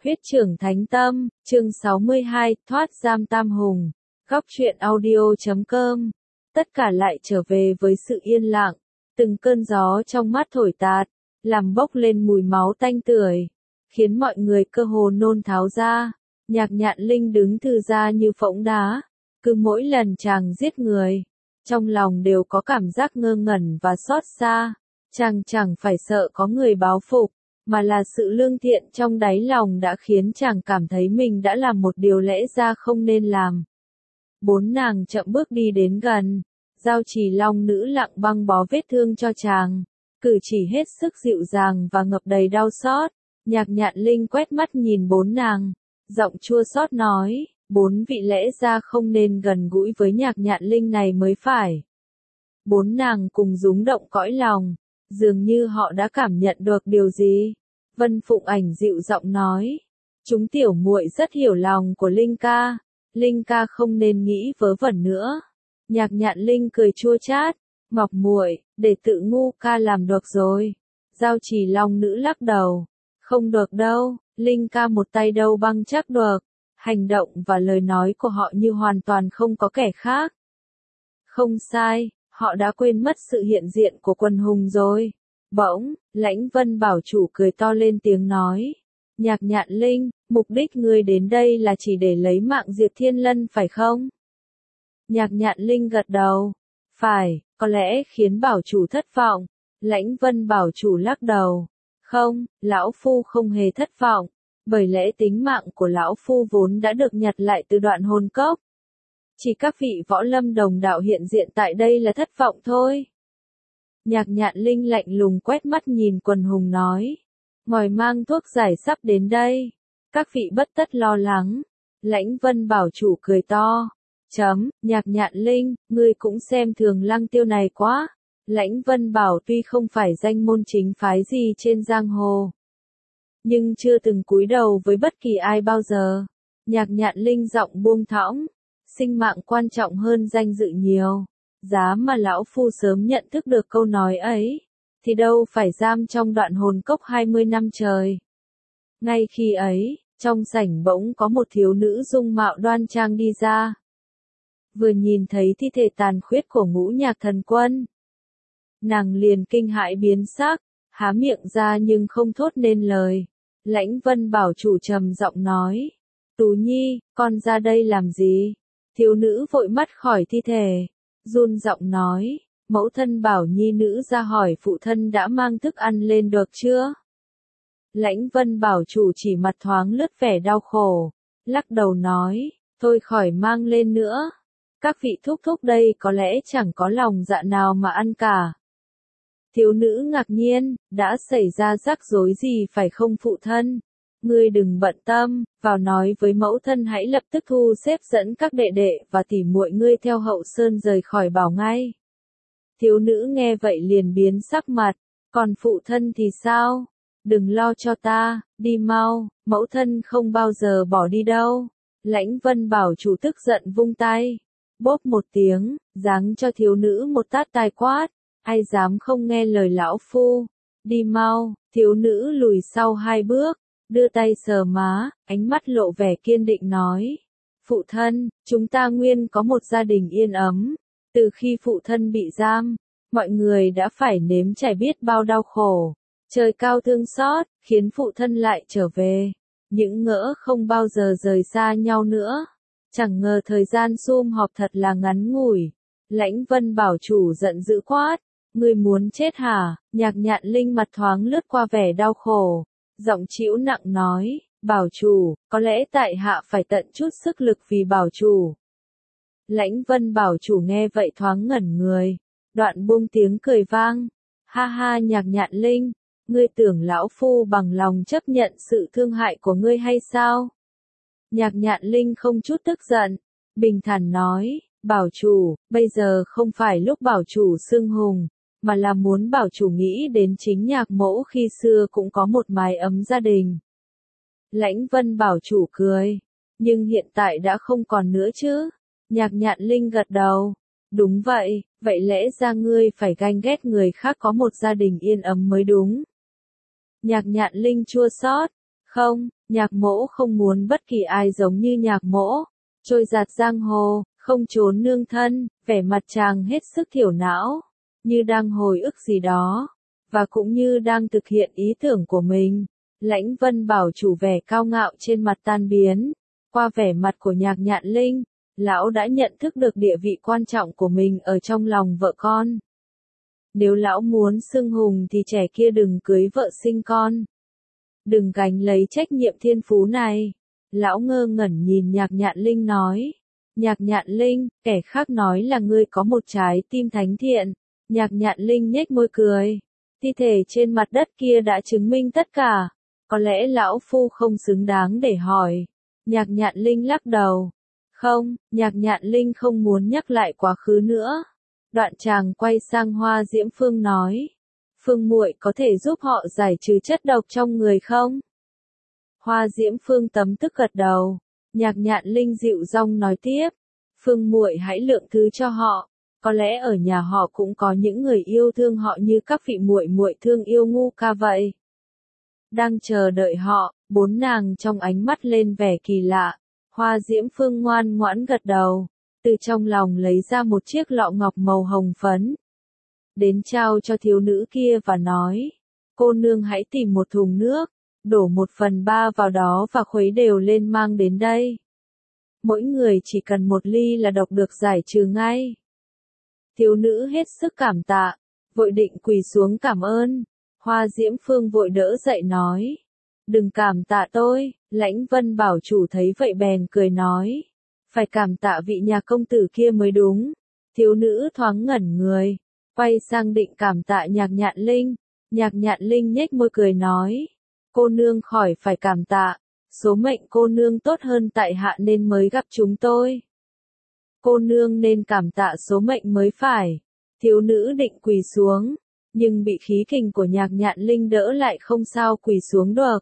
Huyết trưởng thánh tâm, chương 62, thoát giam tam hùng. Góc truyện audio.com. Tất cả lại trở về với sự yên lặng. Từng cơn gió trong mắt thổi tạt, làm bốc lên mùi máu tanh tưởi, khiến mọi người cơ hồ nôn tháo ra. Nhạc Nhạn Linh đứng thư ra như phỗng đá. Cứ mỗi lần chàng giết người, trong lòng đều có cảm giác ngơ ngẩn và xót xa. Chàng chẳng phải sợ có người báo phục, mà là sự lương thiện trong đáy lòng đã khiến chàng cảm thấy mình đã làm một điều lẽ ra không nên làm. Bốn nàng chậm bước đi đến gần, Giao Trì Long nữ lặng băng bó vết thương cho chàng, cử chỉ hết sức dịu dàng và ngập đầy đau xót. Nhạc Nhạn Linh quét mắt nhìn bốn nàng, giọng chua xót nói, bốn vị lẽ ra không nên gần gũi với Nhạc Nhạn Linh này mới phải. Bốn nàng cùng rúng động cõi lòng, dường như họ đã cảm nhận được điều gì. Vân Phụng Ảnh dịu giọng nói, chúng tiểu muội rất hiểu lòng của Linh ca không nên nghĩ vớ vẩn nữa. Nhạc Nhạn Linh cười chua chát, Ngọc muội, để tự ngu ca làm được rồi. Giao Trì Long nữ lắc đầu, không được đâu, Linh ca một tay đâu băng chắc được. Hành động và lời nói của họ như hoàn toàn không có kẻ khác. Không sai, họ đã quên mất sự hiện diện của quần hùng rồi. Bỗng, Lãnh Vân Bảo chủ cười to lên tiếng nói, Nhạc Nhạn Linh, mục đích ngươi đến đây là chỉ để lấy mạng Diệp Thiên Lân phải không? Nhạc Nhạn Linh gật đầu, phải, có lẽ khiến bảo chủ thất vọng. Lãnh Vân Bảo chủ lắc đầu, không, lão phu không hề thất vọng, bởi lẽ tính mạng của lão phu vốn đã được nhặt lại từ đoạn hồn cốc. Chỉ các vị võ lâm đồng đạo hiện diện tại đây là thất vọng thôi. Nhạc Nhạn Linh lạnh lùng quét mắt nhìn quần hùng nói, ngòi mang thuốc giải sắp đến đây, các vị bất tất lo lắng. Lãnh Vân Bảo chủ cười to, Nhạc Nhạn Linh, ngươi cũng xem thường Lăng Tiêu này quá. Lãnh Vân Bảo tuy không phải danh môn chính phái gì trên giang hồ, nhưng chưa từng cúi đầu với bất kỳ ai bao giờ. Nhạc Nhạn Linh giọng buông thõng, sinh mạng quan trọng hơn danh dự nhiều. Giá mà lão phu sớm nhận thức được câu nói ấy, thì đâu phải giam trong đoạn hồn cốc 20 năm trời. Ngay khi ấy, trong sảnh bỗng có một thiếu nữ dung mạo đoan trang đi ra. Vừa nhìn thấy thi thể tàn khuyết của Ngũ Nhạc Thần Quân, nàng liền kinh hãi biến sắc, há miệng ra nhưng không thốt nên lời. Lãnh Vân Bảo chủ trầm giọng nói, Tú Nhi, con ra đây làm gì? Thiếu nữ vội mắt khỏi thi thể, run giọng nói, mẫu thân bảo nhi nữ ra hỏi phụ thân đã mang thức ăn lên được chưa? Lãnh Vân Bảo chủ chỉ mặt thoáng lướt vẻ đau khổ, lắc đầu nói, thôi khỏi mang lên nữa. Các vị thúc thúc đây có lẽ chẳng có lòng dạ nào mà ăn cả. Thiếu nữ ngạc nhiên, đã xảy ra rắc rối gì phải không phụ thân? Ngươi đừng bận tâm, vào nói với mẫu thân hãy lập tức thu xếp dẫn các đệ đệ và tỉ muội ngươi theo hậu sơn rời khỏi bảo ngay. Thiếu nữ nghe vậy liền biến sắc mặt, còn phụ thân thì sao? Đừng lo cho ta, đi mau, mẫu thân không bao giờ bỏ đi đâu. Lãnh Vân Bảo chủ tức giận vung tay, bốp một tiếng, giáng cho thiếu nữ một tát tai quát, ai dám không nghe lời lão phu, đi mau. Thiếu nữ lùi sau 2 bước, đưa tay sờ má, ánh mắt lộ vẻ kiên định nói, phụ thân, chúng ta nguyên có một gia đình yên ấm. Từ khi phụ thân bị giam, mọi người đã phải nếm trải biết bao đau khổ. Trời cao thương xót, khiến phụ thân lại trở về. Những ngỡ không bao giờ rời xa nhau nữa. Chẳng ngờ thời gian sum họp thật là ngắn ngủi. Lãnh Vân Bảo chủ giận dữ quát, ngươi muốn chết hả? Nhạc Nhạn Linh mặt thoáng lướt qua vẻ đau khổ, giọng trĩu nặng nói, bảo chủ, có lẽ tại hạ phải tận chút sức lực vì bảo chủ. Lãnh Vân Bảo chủ nghe vậy thoáng ngẩn người, đoạn buông tiếng cười vang, ha ha Nhạc Nhạn Linh, ngươi tưởng lão phu bằng lòng chấp nhận sự thương hại của ngươi hay sao? Nhạc Nhạn Linh không chút tức giận, bình thản nói, bảo chủ, bây giờ không phải lúc bảo chủ xưng hùng, mà là muốn bảo chủ nghĩ đến chính Nhạc mẫu khi xưa cũng có một mái ấm gia đình. Lãnh Vân Bảo chủ cười, nhưng hiện tại đã không còn nữa chứ? Nhạc Nhạn Linh gật đầu, đúng vậy, vậy lẽ ra ngươi phải ganh ghét người khác có một gia đình yên ấm mới đúng. Nhạc Nhạn Linh chua xót, Không, Nhạc Mỗ không muốn bất kỳ ai giống như Nhạc Mỗ, trôi dạt giang hồ, không trốn nương thân, vẻ mặt chàng hết sức thiểu não, như đang hồi ức gì đó, và cũng như đang thực hiện ý tưởng của mình. Lãnh Vân Bảo chủ vẻ cao ngạo trên mặt tan biến, qua vẻ mặt của Nhạc Nhạn Linh, lão đã nhận thức được địa vị quan trọng của mình ở trong lòng vợ con. Nếu lão muốn xưng hùng thì trẻ kia đừng cưới vợ sinh con. Đừng gánh lấy trách nhiệm thiên phú này. Lão ngơ ngẩn nhìn Nhạc Nhạn Linh nói. Nhạc Nhạn Linh, kẻ khác nói là ngươi có một trái tim thánh thiện. Nhạc Nhạn Linh nhếch môi cười. Thi thể trên mặt đất kia đã chứng minh tất cả. Có lẽ lão phu không xứng đáng để hỏi. Nhạc Nhạn Linh lắc đầu. Không, Nhạc Nhạn Linh không muốn nhắc lại quá khứ nữa. Đoạn chàng quay sang Hoa Diễm Phương nói. Phương muội có thể giúp họ giải trừ chất độc trong người không? Hoa Diễm Phương tấm tức gật đầu. Nhạc Nhạn Linh dịu dong nói tiếp. Phương muội hãy lượng thứ cho họ. Có lẽ ở nhà họ cũng có những người yêu thương họ như các vị muội muội thương yêu Ngu Ca vậy. Đang chờ đợi họ, bốn nàng trong ánh mắt lên vẻ kỳ lạ. Hoa Diễm Phương ngoan ngoãn gật đầu, từ trong lòng lấy ra một chiếc lọ ngọc màu hồng phấn. Đến trao cho thiếu nữ kia và nói, cô nương hãy tìm một thùng nước, đổ 1/3 vào đó và khuấy đều lên mang đến đây. Mỗi người chỉ cần 1 ly là độc được giải trừ ngay. Thiếu nữ hết sức cảm tạ, vội định quỳ xuống cảm ơn. Hoa Diễm Phương vội đỡ dậy nói. Đừng cảm tạ tôi, Lãnh Vân Bảo chủ thấy vậy bèn cười nói. Phải cảm tạ vị nhà công tử kia mới đúng. Thiếu nữ thoáng ngẩn người, quay sang định cảm tạ Nhạc Nhạn Linh. Nhạc Nhạn Linh nhếch môi cười nói. Cô nương khỏi phải cảm tạ, số mệnh cô nương tốt hơn tại hạ nên mới gặp chúng tôi. Cô nương nên cảm tạ số mệnh mới phải. Thiếu nữ định quỳ xuống, nhưng bị khí kình của Nhạc Nhạn Linh đỡ lại không sao quỳ xuống được.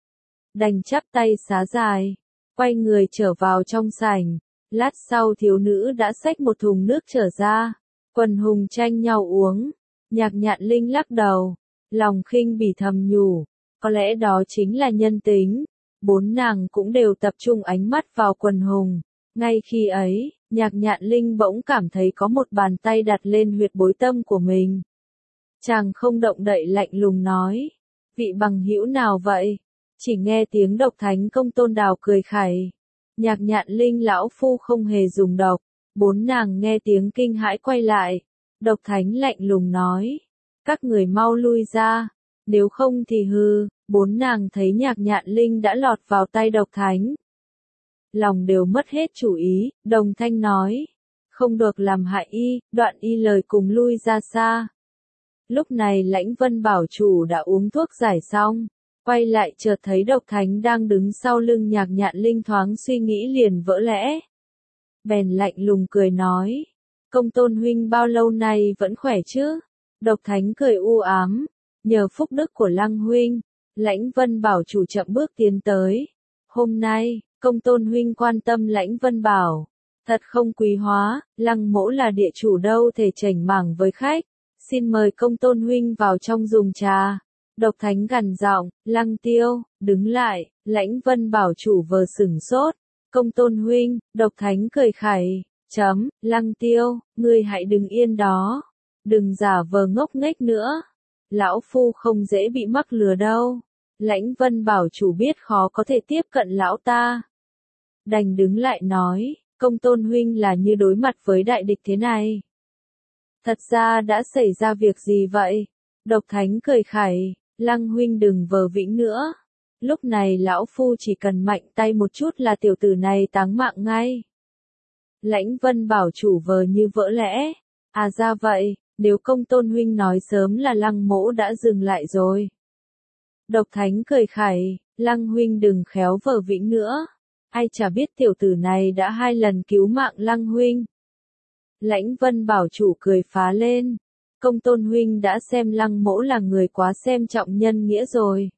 Đành chắp tay xá dài, quay người trở vào trong sảnh. Lát sau thiếu nữ đã xách một thùng nước trở ra, quần hùng tranh nhau uống. Nhạc Nhạn Linh lắc đầu, lòng khinh bỉ thầm nhủ, có lẽ đó chính là nhân tính. Bốn nàng cũng đều tập trung ánh mắt vào quần hùng. Ngay khi ấy, Nhạc Nhạn Linh bỗng cảm thấy có một bàn tay đặt lên huyệt bối tâm của mình. Chàng không động đậy lạnh lùng nói, vị bằng hữu nào vậy? Chỉ nghe tiếng Độc Thánh Công Tôn Đào cười khẩy. Nhạc Nhạn Linh lão phu không hề dùng độc. Bốn nàng nghe tiếng kinh hãi quay lại. Độc Thánh lạnh lùng nói, các người mau lui ra, nếu không thì hư. Bốn nàng thấy Nhạc Nhạn Linh đã lọt vào tay Độc Thánh, lòng đều mất hết chủ ý. Đồng thanh nói, không được làm hại y, đoạn y lời cùng lui ra xa. Lúc này Lãnh Vân Bảo chủ đã uống thuốc giải xong, quay lại chợt thấy Độc Thánh đang đứng sau lưng Nhạc Nhạn Linh, thoáng suy nghĩ liền vỡ lẽ. Bèn lạnh lùng cười nói, Công Tôn huynh bao lâu nay vẫn khỏe chứ? Độc Thánh cười u ám, nhờ phúc đức của Lăng huynh. Lãnh Vân Bảo chủ chậm bước tiến tới. Hôm nay, Công Tôn huynh quan tâm Lãnh Vân Bảo, thật không quý hóa. Lăng mỗ là địa chủ đâu thể chảnh mảng với khách. Xin mời Công Tôn huynh vào trong dùng trà. Độc Thánh gằn giọng, Lăng Tiêu, đứng lại. Lãnh Vân Bảo chủ vờ sửng sốt. Công Tôn huynh. Độc Thánh cười khẩy, Lăng Tiêu, ngươi hãy đứng yên đó, đừng giả vờ ngốc nghếch nữa. Lão phu không dễ bị mắc lừa đâu. Lãnh Vân Bảo chủ biết khó có thể tiếp cận lão ta, đành đứng lại nói, Công Tôn huynh là như đối mặt với đại địch thế này. Thật ra đã xảy ra việc gì vậy? Độc Thánh cười khẩy, Lăng huynh đừng vờ vĩnh nữa. Lúc này lão phu chỉ cần mạnh tay một chút là tiểu tử này táng mạng ngay. Lãnh Vân Bảo chủ vờ như vỡ lẽ. À ra vậy, nếu Công Tôn huynh nói sớm là Lăng mỗ đã dừng lại rồi. Độc Thánh cười khẩy, Lăng huynh đừng khéo vờ vĩnh nữa. Ai chả biết tiểu tử này đã 2 lần cứu mạng Lăng huynh. Lãnh Vân Bảo chủ cười phá lên. Công Tôn huynh đã xem Lăng mỗ là người quá xem trọng nhân nghĩa rồi.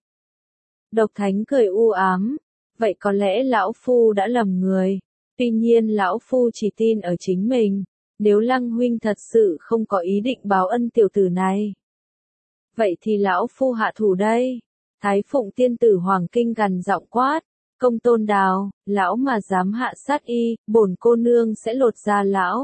Độc Thánh cười u ám. Vậy có lẽ lão phu đã lầm người. Tuy nhiên lão phu chỉ tin ở chính mình. Nếu Lăng huynh thật sự không có ý định báo ân tiểu tử này, vậy thì lão phu hạ thủ đây. Thái Phụng tiên tử Hoàng Kinh gằn giọng quát, Công Tôn Đào, lão mà dám hạ sát y, bổn cô nương sẽ lột da lão.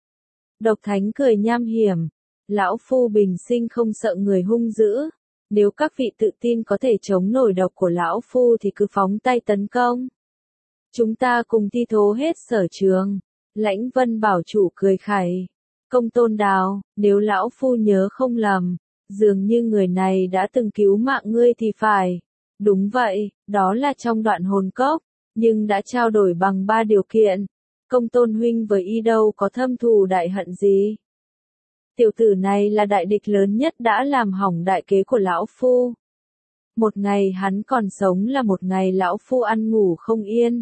Độc Thánh cười nham hiểm, lão phu bình sinh không sợ người hung dữ, nếu các vị tự tin có thể chống nổi độc của lão phu thì cứ phóng tay tấn công. Chúng ta cùng thi thố hết sở trường. Lãnh Vân Bảo chủ cười khẩy, Công Tôn Đào, nếu lão phu nhớ không lầm, dường như người này đã từng cứu mạng ngươi thì phải. Đúng vậy, đó là trong đoạn hồn cốc, nhưng đã trao đổi bằng 3 điều kiện. Công Tôn huynh với y đâu có thâm thù đại hận gì. Tiểu tử này là đại địch lớn nhất đã làm hỏng đại kế của lão phu. Một ngày hắn còn sống là một ngày lão phu ăn ngủ không yên.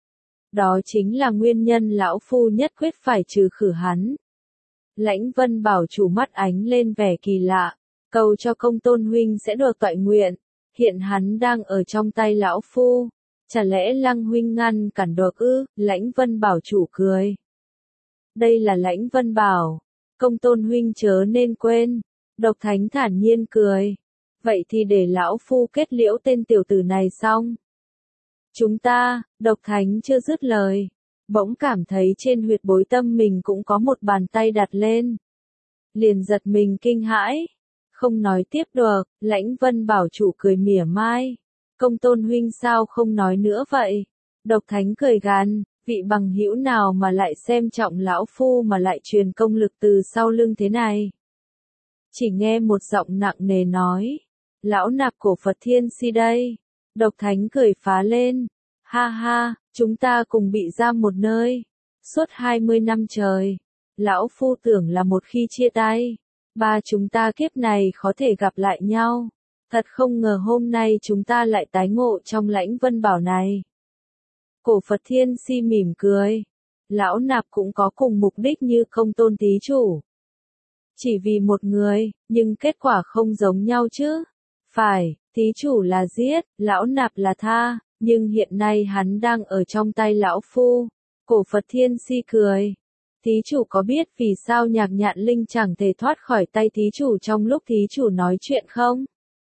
Đó chính là nguyên nhân lão phu nhất quyết phải trừ khử hắn. Lãnh Vân Bảo chủ mắt ánh lên vẻ kỳ lạ, cầu cho Công Tôn huynh sẽ được toại nguyện, hiện hắn đang ở trong tay lão phu, chả lẽ Lăng huynh ngăn cản được ư? Lãnh Vân Bảo chủ cười. Đây là Lãnh Vân Bảo, Công Tôn huynh chớ nên quên. Độc Thánh thản nhiên cười. Vậy thì để lão phu kết liễu tên tiểu tử này xong. Chúng ta, Độc Thánh chưa dứt lời, bỗng cảm thấy trên huyệt bối tâm mình cũng có một bàn tay đặt lên. Liền giật mình kinh hãi, không nói tiếp được. Lãnh Vân Bảo chủ cười mỉa mai, Công Tôn huynh sao không nói nữa vậy? Độc Thánh cười gằn, vị bằng hữu nào mà lại xem trọng lão phu mà lại truyền công lực từ sau lưng thế này? Chỉ nghe một giọng nặng nề nói, lão nạp cổ Phật Thiên Si đây. Độc Thánh cười phá lên, ha ha, chúng ta cùng bị giam một nơi, suốt 20 năm trời. Lão phu tưởng là một khi chia tay, ba chúng ta kiếp này có thể gặp lại nhau. Thật không ngờ hôm nay chúng ta lại tái ngộ trong Lãnh Vân Bảo này. Cổ Phật Thiên Si mỉm cười, lão nạp cũng có cùng mục đích như Công Tôn thí chủ. Chỉ vì một người, nhưng kết quả không giống nhau chứ. Phải, thí chủ là giết, lão nạp là tha, nhưng hiện nay hắn đang ở trong tay lão phu. Cổ Phật Thiên Si cười. Thí chủ có biết vì sao Nhạc Nhạn Linh chẳng thể thoát khỏi tay thí chủ trong lúc thí chủ nói chuyện không?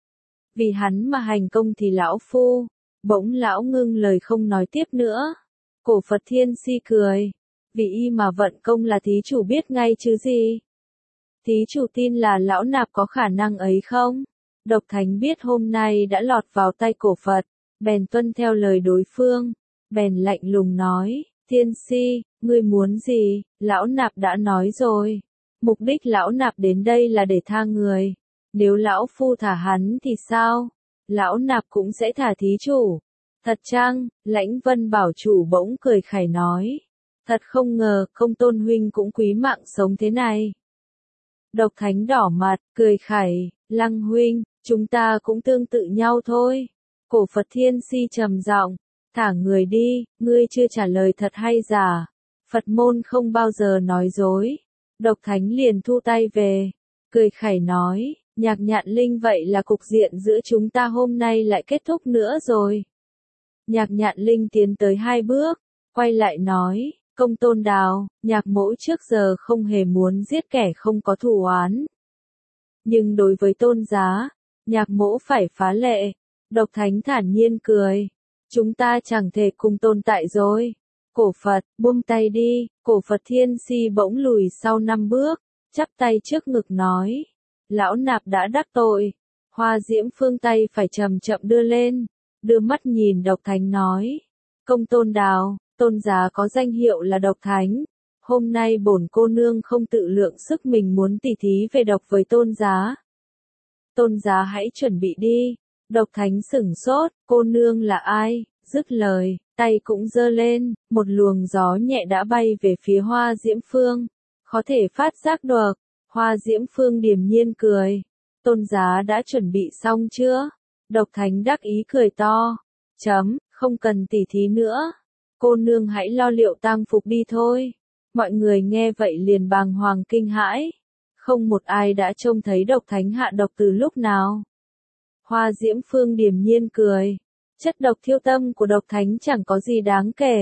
Vì hắn mà hành công thì lão phu. Bỗng lão ngưng lời không nói tiếp nữa. Cổ Phật Thiên Si cười. Vì y mà vận công là thí chủ biết ngay chứ gì? Thí chủ tin là lão nạp có khả năng ấy không? Độc Thánh biết hôm nay đã lọt vào tay cổ Phật, bèn tuân theo lời đối phương, bèn lạnh lùng nói, Thiên Si, ngươi muốn gì? Lão nạp đã nói rồi. Mục đích lão nạp đến đây là để tha người. Nếu lão phu thả hắn thì sao? Lão nạp cũng sẽ thả thí chủ. Thật chăng? Lãnh Vân Bảo chủ bỗng cười khẩy nói. Thật không ngờ Công Tôn huynh cũng quý mạng sống thế này. Độc Thánh đỏ mặt, cười khẩy, Lăng huynh, chúng ta cũng tương tự nhau thôi. Cổ Phật Thiên Si trầm giọng, thả người đi, ngươi chưa trả lời thật hay giả. Phật môn không bao giờ nói dối. Độc Thánh liền thu tay về, cười khẩy nói, Nhạc Nhạn Linh vậy là cục diện giữa chúng ta hôm nay lại kết thúc nữa rồi. Nhạc Nhạn Linh tiến tới 2 bước, quay lại nói, Công Tôn Đào, nhạc mỗ trước giờ không hề muốn giết kẻ không có thù oán. Nhưng đối với Tôn giá, nhạc mỗ phải phá lệ. Độc Thánh thản nhiên cười, chúng ta chẳng thể cùng tồn tại rồi. Cổ Phật, buông tay đi. Cổ Phật Thiên Si bỗng lùi sau 5 bước, chắp tay trước ngực nói, lão nạp đã đắc tội. Hoa Diễm Phương tay phải chậm chậm đưa lên, đưa mắt nhìn Độc Thánh nói, Công Tôn Đào, Tôn giá có danh hiệu là Độc Thánh. Hôm nay bổn cô nương không tự lượng sức mình muốn tỉ thí về độc với Tôn giá. Tôn giá hãy chuẩn bị đi. Độc Thánh sửng sốt, cô nương là ai? Dứt lời, tay cũng giơ lên, một luồng gió nhẹ đã bay về phía Hoa Diễm Phương. Có thể phát giác được. Hoa Diễm Phương điềm nhiên cười. Tôn giá đã chuẩn bị xong chưa? Độc Thánh đắc ý cười to. Không cần tỉ thí nữa. Cô nương hãy lo liệu tang phục đi thôi. Mọi người nghe vậy liền bàng hoàng kinh hãi. Không một ai đã trông thấy Độc Thánh hạ độc từ lúc nào. Hoa Diễm Phương điềm nhiên cười. Chất độc thiêu tâm của Độc Thánh chẳng có gì đáng kể.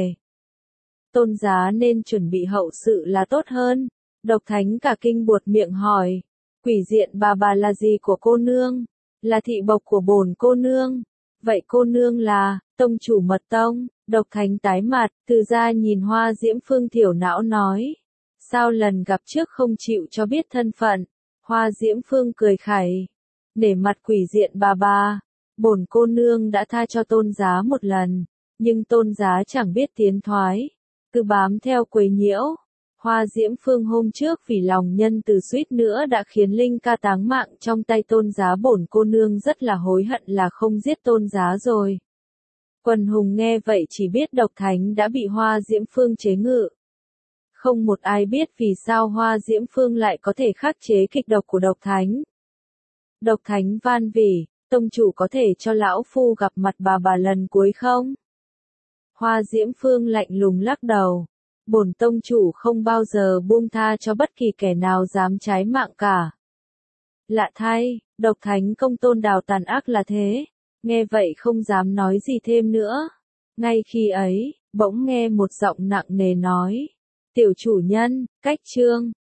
Tôn giá nên chuẩn bị hậu sự là tốt hơn. Độc Thánh cả kinh buột miệng hỏi. Quỷ diện bà là gì của cô nương? Là thị bộc của bổn cô nương. Vậy cô nương là, tông chủ mật tông, Độc Thánh tái mặt, từ ra nhìn Hoa Diễm Phương thiểu não nói. Sao lần gặp trước không chịu cho biết thân phận? Hoa Diễm Phương cười khẩy. Để mặt quỷ diện bà, bổn cô nương đã tha cho tôn giá một lần, nhưng tôn giá chẳng biết tiến thoái, cứ bám theo quấy nhiễu. Hoa Diễm Phương hôm trước vì lòng nhân từ suýt nữa đã khiến Linh Ca táng mạng trong tay tôn giá, bổn cô nương rất là hối hận là không giết tôn giá rồi. Quần hùng nghe vậy chỉ biết Độc Thánh đã bị Hoa Diễm Phương chế ngự. Không một ai biết vì sao Hoa Diễm Phương lại có thể khắc chế kịch độc của Độc Thánh. Độc Thánh van vỉ, tông chủ có thể cho lão phu gặp mặt bà lần cuối không? Hoa Diễm Phương lạnh lùng lắc đầu. Bổn tông chủ không bao giờ buông tha cho bất kỳ kẻ nào dám trái mạng cả. Lạ thay, Độc Thánh công tôn đào tàn ác là thế. Nghe vậy không dám nói gì thêm nữa. Ngay khi ấy, bỗng nghe một giọng nặng nề nói. Tiểu chủ nhân, cách chương.